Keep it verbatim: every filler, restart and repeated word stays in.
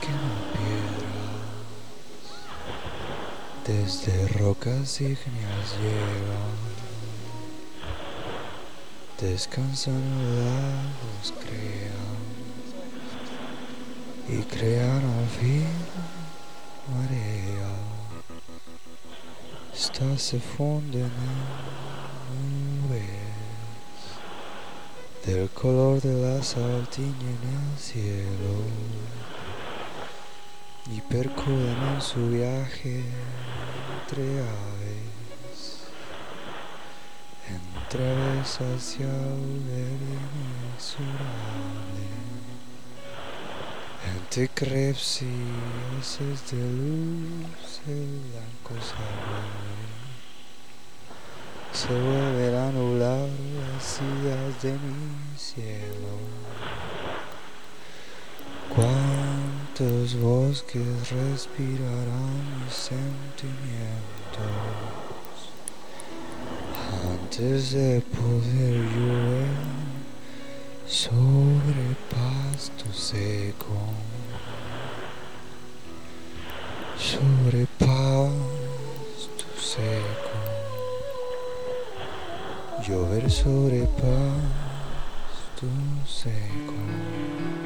que no piedras, desde rocas ígneas llegan, descansan lagos, crean y crean al fin marea. Estas se funden en nubes del color de la sal tiñen el cielo y percuden en su viaje entre aves, entre aves hacia el verde inexorable, entre crepes y haces de luz el blanco se vuelve, se vuelve a nublar las ideas de mi cielo. Cuántos bosques respirarán mis sentimientos antes de poder llover sobre pasto seco, sobre pasto seco, llover sobre pasto seco.